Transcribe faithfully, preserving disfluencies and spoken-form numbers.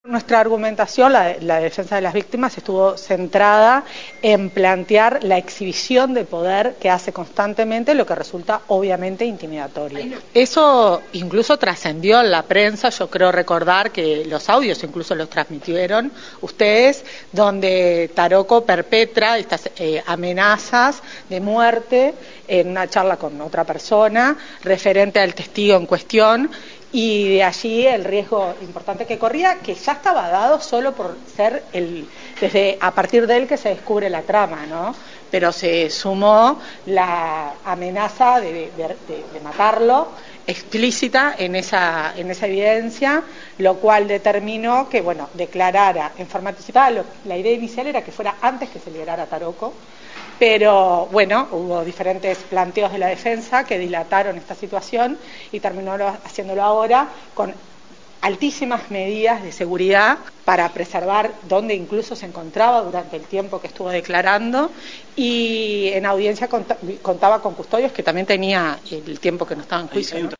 Nuestra argumentación, la, la defensa de las víctimas, estuvo centrada en plantear la exhibición de poder que hace constantemente, lo que resulta obviamente intimidatorio. Eso incluso trascendió en la prensa. Yo creo recordar que los audios incluso los transmitieron ustedes, donde Taroco perpetra estas eh, amenazas de muerte en una charla con otra persona referente al testigo en cuestión. Y de allí el riesgo importante que corría, que ya estaba dado solo por ser el desde a partir de él que se descubre la trama, ¿no? Pero se sumó la amenaza de, de, de, de matarlo explícita en esa en esa evidencia, lo cual determinó que, bueno, declarara en forma anticipada. Lo, la idea inicial era que fuera antes que se liberara Taroco, pero bueno, hubo diferentes planteos de la defensa que dilataron esta situación y terminó haciéndolo ahora con altísimas medidas de seguridad para preservar dónde incluso se encontraba durante el tiempo que estuvo declarando, y en audiencia contaba con custodios que también tenía el tiempo que no estaba en juicio, ¿no?